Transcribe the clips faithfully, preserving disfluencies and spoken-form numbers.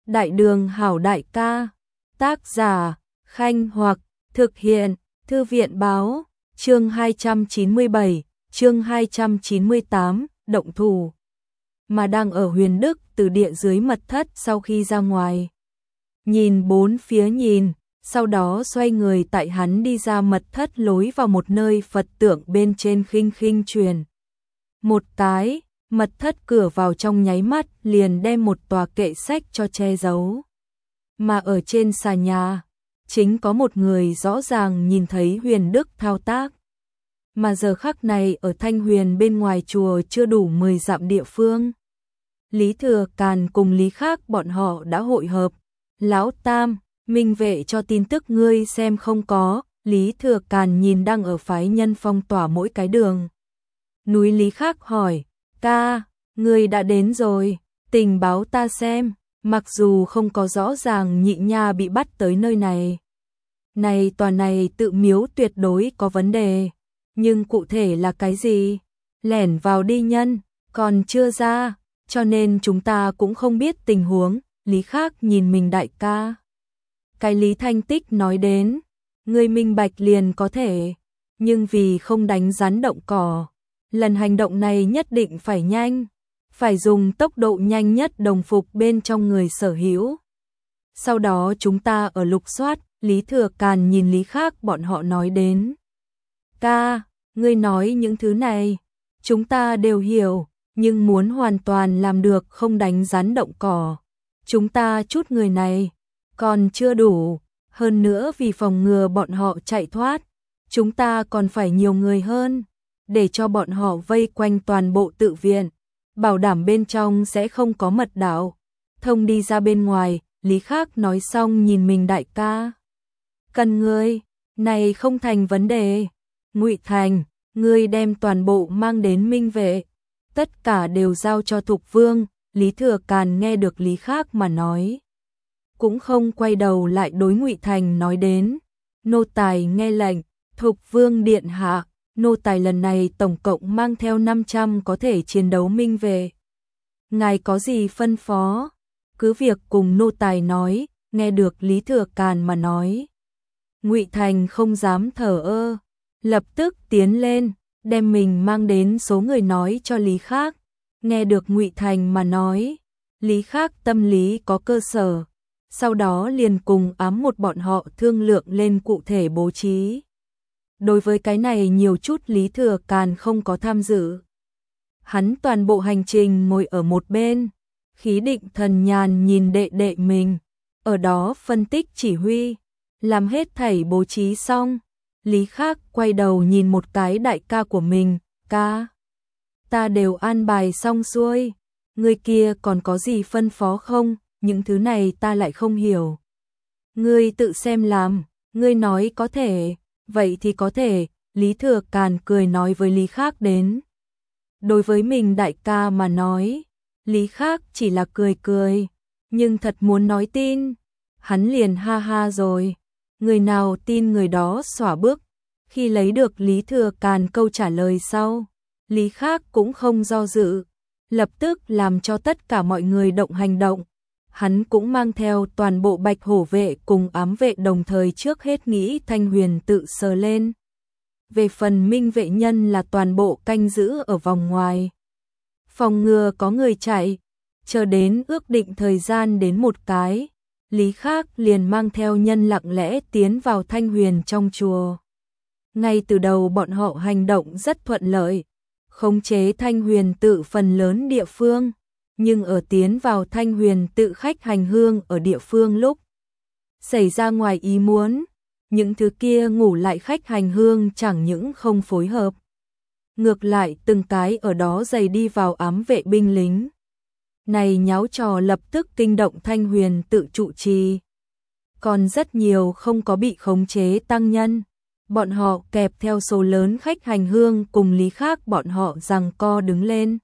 Đại đường hảo đại ca. Tác giả, Khanh Hoặc, thực hiện, Thư viện báo, chương hai trăm chín mươi bảy, chương hai trăm chín mươi tám, động thủ. Mà đang ở Huyền Đức từ địa dưới mật thất sau khi ra ngoài. Nhìn bốn phía nhìn, sau đó xoay người tại hắn đi ra mật thất lối vào một nơi Phật tượng bên trên khinh khinh truyền. Một cái, mật thất cửa vào trong nháy mắt liền đem một tòa kệ sách cho che giấu. Mà ở trên xà nhà, chính có một người rõ ràng nhìn thấy Huyền Đức thao tác. Mà giờ khắc này ở Thanh Huyền bên ngoài chùa chưa đủ mười dặm địa phương. Lý Thừa Càn cùng Lý Khác bọn họ đã hội hợp. Lão Tam, minh vệ cho tin tức ngươi xem không có. Lý Thừa Càn nhìn đang ở phái nhân phong tỏa mỗi cái đường. Núi Lý Khác hỏi, ca, ngươi đã đến rồi, tình báo ta xem, mặc dù không có rõ ràng nhị nha bị bắt tới nơi này. Này tòa này tự miếu tuyệt đối có vấn đề, nhưng cụ thể là cái gì? Lẻn vào đi nhân, còn chưa ra, cho nên chúng ta cũng không biết tình huống. Lý Khác nhìn mình đại ca. Cái Lý Thanh Tích nói đến, ngươi minh bạch liền có thể, nhưng vì không đánh rắn động cỏ, lần hành động này nhất định phải nhanh, phải dùng tốc độ nhanh nhất đồng phục bên trong người sở hữu. Sau đó chúng ta ở lục soát. Lý Thừa Càn nhìn Lý Khác bọn họ nói đến. Ca, ngươi nói những thứ này, chúng ta đều hiểu, nhưng muốn hoàn toàn làm được không đánh rắn động cỏ. Chúng ta chút người này, còn chưa đủ, hơn nữa vì phòng ngừa bọn họ chạy thoát, chúng ta còn phải nhiều người hơn, để cho bọn họ vây quanh toàn bộ tự viện, bảo đảm bên trong sẽ không có mật đạo, thông đi ra bên ngoài. Lý Khác nói xong nhìn mình đại ca. Cần ngươi, này không thành vấn đề. Ngụy Thành, ngươi đem toàn bộ mang đến minh vệ, tất cả đều giao cho Thục Vương. Lý Thừa Càn nghe được Lý Khác mà nói, cũng không quay đầu lại đối Ngụy Thành nói đến, nô tài nghe lệnh. Thục Vương điện hạ, nô tài lần này tổng cộng mang theo năm trăm có thể chiến đấu minh vệ. Ngài có gì phân phó? Cứ việc cùng nô tài nói. Nghe được Lý Thừa Càn mà nói, Ngụy Thành không dám thờ ơ, lập tức tiến lên, đem mình mang đến số người nói cho Lý Khác. Nghe được Ngụy Thành mà nói, Lý Khác tâm lý có cơ sở, sau đó liền cùng ám một bọn họ thương lượng lên cụ thể bố trí. Đối với cái này nhiều chút Lý Thừa Càn không có tham dự. Hắn toàn bộ hành trình ngồi ở một bên, khí định thần nhàn nhìn đệ đệ mình, ở đó phân tích chỉ huy, làm hết thảy bố trí xong. Lý Khác quay đầu nhìn một cái đại ca của mình, ca, ta đều an bài xong xuôi, người kia còn có gì phân phó không? Những thứ này ta lại không hiểu. Ngươi tự xem làm, ngươi nói có thể, vậy thì có thể. Lý Thừa Càn cười nói với Lý Khác đến. Đối với mình đại ca mà nói, Lý Khác chỉ là cười cười, nhưng thật muốn nói tin, hắn liền ha ha rồi. Người nào tin người đó xỏa bước. Khi lấy được Lý Thừa Càn câu trả lời sau, Lý Khác cũng không do dự, lập tức làm cho tất cả mọi người động hành động. Hắn cũng mang theo toàn bộ Bạch Hổ vệ cùng ám vệ, đồng thời trước hết nghĩ Thanh Huyền tự sờ lên. Về phần minh vệ nhân là toàn bộ canh giữ ở vòng ngoài, phòng ngừa có người chạy. Chờ đến ước định thời gian đến một cái, Lý Khác liền mang theo nhân lặng lẽ tiến vào Thanh Huyền trong chùa. Ngay từ đầu bọn họ hành động rất thuận lợi, khống chế Thanh Huyền tự phần lớn địa phương, nhưng ở tiến vào Thanh Huyền tự khách hành hương ở địa phương lúc xảy ra ngoài ý muốn, những thứ kia ngủ lại khách hành hương chẳng những không phối hợp, ngược lại từng cái ở đó giày đi vào ám vệ binh lính. Này nháo trò lập tức kinh động Thanh Huyền tự trụ trì. Còn rất nhiều không có bị khống chế tăng nhân, bọn họ kẹp theo số lớn khách hành hương cùng Lý Khác bọn họ giằng co đứng lên.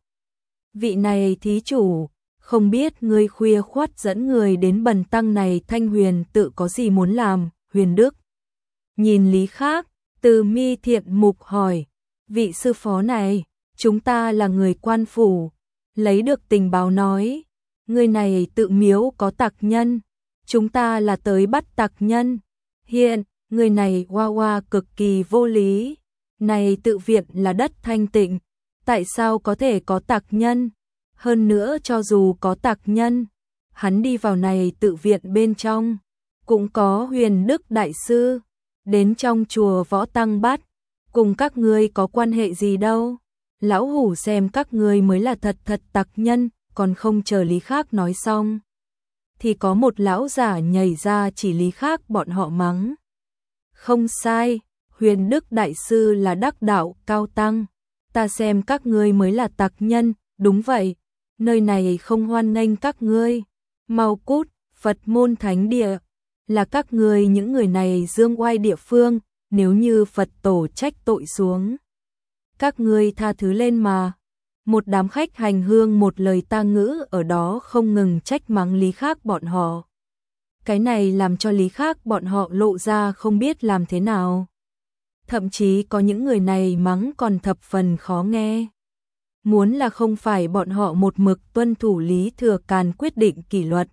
Vị này thí chủ, không biết ngươi khuya khoắt dẫn người đến bần tăng này Thanh Huyền tự có gì muốn làm? Huyền Đức nhìn Lý Khác, từ mi thiện mục hỏi, vị sư phó này, chúng ta là người quan phủ, lấy được tình báo nói, người này tự miếu có tặc nhân, chúng ta là tới bắt tặc nhân. Hiện, người này hoa hoa cực kỳ vô lý, này tự viện là đất thanh tịnh, tại sao có thể có tặc nhân? Hơn nữa cho dù có tặc nhân, hắn đi vào này tự viện bên trong, cũng có Huyền Đức Đại Sư, đến trong chùa Võ Tăng bắt, cùng các ngươi có quan hệ gì đâu. Lão hủ xem các ngươi mới là thật thật tặc nhân, còn không chờ Lý Khác nói xong. Thì có một lão giả nhảy ra chỉ Lý Khác bọn họ mắng. Không sai, Huyền Đức Đại Sư là đắc đạo cao tăng, ta xem các ngươi mới là tặc nhân, đúng vậy, nơi này không hoan nghênh các ngươi, mau cút, Phật môn thánh địa, là các ngươi những người này dương oai địa phương, nếu như Phật tổ trách tội xuống. Các ngươi tha thứ lên mà. Một đám khách hành hương một lời ta ngữ ở đó không ngừng trách mắng Lý Khác bọn họ. Cái này làm cho Lý Khác bọn họ lộ ra không biết làm thế nào. Thậm chí có những người này mắng còn thập phần khó nghe. Muốn là không phải bọn họ một mực tuân thủ Lý Thừa Càn quyết định kỷ luật.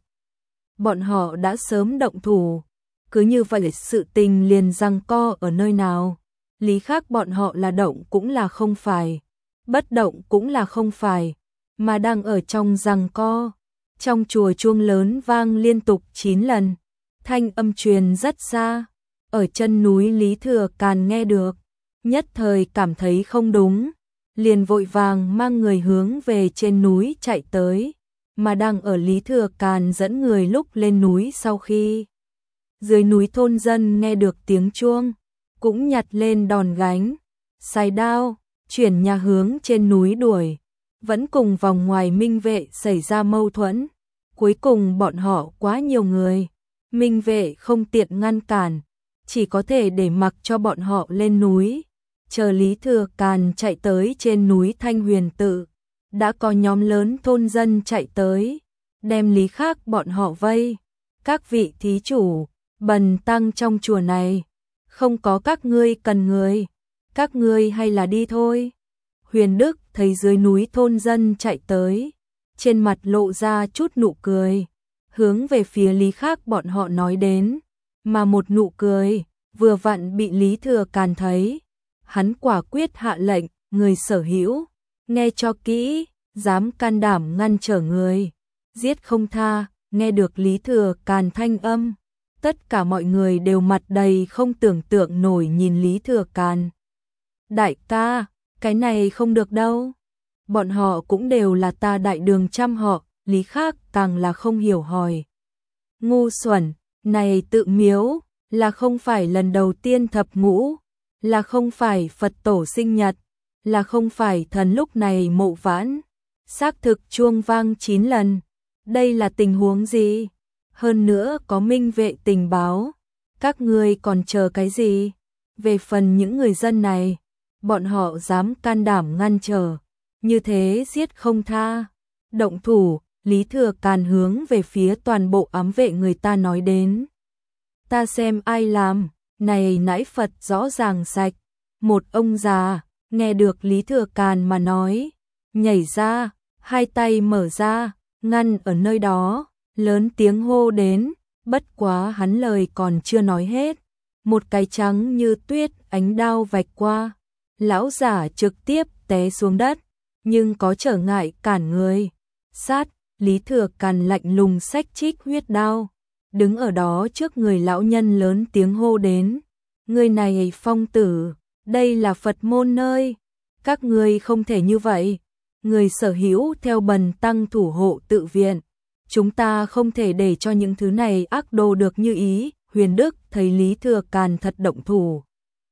Bọn họ đã sớm động thủ. Cứ như vậy sự tình liền giằng co ở nơi nào. Lý Khác bọn họ là động cũng là không phải. Bất động cũng là không phải. Mà đang ở trong giằng co. Trong chùa chuông lớn vang liên tục chín lần. Thanh âm truyền rất xa. Ở chân núi Lý Thừa Càn nghe được. Nhất thời cảm thấy không đúng. Liền vội vàng mang người hướng về trên núi chạy tới. Mà đang ở Lý Thừa Càn dẫn người lúc lên núi sau khi. Dưới núi thôn dân nghe được tiếng chuông. Cũng nhặt lên đòn gánh. Xài đao. Chuyển nhà hướng trên núi đuổi. Vẫn cùng vòng ngoài minh vệ xảy ra mâu thuẫn. Cuối cùng bọn họ quá nhiều người. Minh vệ không tiện ngăn cản. Chỉ có thể để mặc cho bọn họ lên núi. Chờ Lý Thừa Càn chạy tới trên núi Thanh Huyền Tự. Đã có nhóm lớn thôn dân chạy tới. Đem Lý Khác bọn họ vây. Các vị thí chủ, bần tăng trong chùa này. Không có các ngươi cần người. Các ngươi hay là đi thôi. Huyền Đức thấy dưới núi thôn dân chạy tới. Trên mặt lộ ra chút nụ cười. Hướng về phía Lý Khác bọn họ nói đến. Mà một nụ cười vừa vặn bị Lý Thừa Càn thấy. Hắn quả quyết hạ lệnh, người sở hữu, nghe cho kỹ, dám can đảm ngăn trở người, giết không tha. Nghe được Lý Thừa Càn thanh âm, tất cả mọi người đều mặt đầy không tưởng tượng nổi nhìn Lý Thừa Càn. Đại ca, cái này không được đâu. Bọn họ cũng đều là ta đại đường trăm họ. Lý Khác càng là không hiểu hỏi. Ngu xuẩn, này tự miếu, là không phải lần đầu tiên thập ngũ, là không phải Phật tổ sinh nhật, là không phải thần lúc này mộ vãn. Xác thực chuông vang chín lần. Đây là tình huống gì? Hơn nữa có minh vệ tình báo. Các ngươi còn chờ cái gì? Về phần những người dân này, bọn họ dám can đảm ngăn trở, như thế giết không tha. Động thủ, Lý Thừa Càn hướng về phía toàn bộ ám vệ người ta nói đến. Ta xem ai làm, này nãi Phật rõ ràng sạch. Một ông già, nghe được Lý Thừa Càn mà nói, nhảy ra, hai tay mở ra, ngăn ở nơi đó, lớn tiếng hô đến. Bất quá hắn lời còn chưa nói hết. Một cái trắng như tuyết ánh đao vạch qua. Lão giả trực tiếp té xuống đất, nhưng có trở ngại cản người. Sát, Lý Thừa Càn lạnh lùng xách trích huyết đao. Đứng ở đó trước người lão nhân lớn tiếng hô đến. Người này phong tử, đây là Phật môn nơi. Các ngươi không thể như vậy. Người sở hữu theo bần tăng thủ hộ tự viện. Chúng ta không thể để cho những thứ này ác đồ được như ý. Huyền Đức thấy Lý Thừa Càn thật động thủ.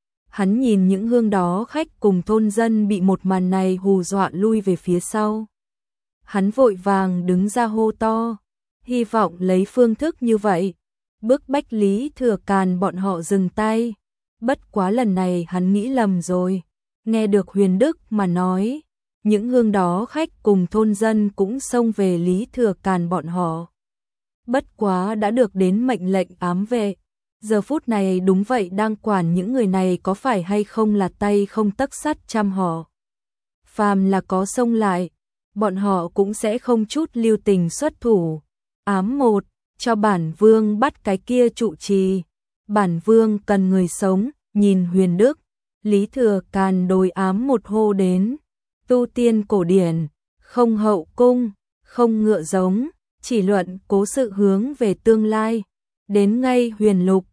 Hắn nhìn những hương đó khách cùng thôn dân bị một màn này hù dọa lui về phía sau. Hắn vội vàng đứng ra hô to, hy vọng lấy phương thức như vậy, bức bách Lý Thừa Càn bọn họ dừng tay. Bất quá lần này hắn nghĩ lầm rồi, nghe được Huyền Đức mà nói, những hương đó khách cùng thôn dân cũng xông về Lý Thừa Càn bọn họ. Bất quá đã được đến mệnh lệnh ám vệ, giờ phút này đúng vậy đang quản những người này có phải hay không là tay không tấc sắt chăm họ. Phàm là có xông lại, bọn họ cũng sẽ không chút lưu tình xuất thủ. Ám một, cho bản vương bắt cái kia trụ trì. Bản vương cần người sống, nhìn Huyền Đức. Lý Thừa Càn đối ám một hô đến. Tu tiên cổ điển, không hậu cung, không ngựa giống, chỉ luận cố sự hướng về tương lai. Đến ngay Huyền Lục,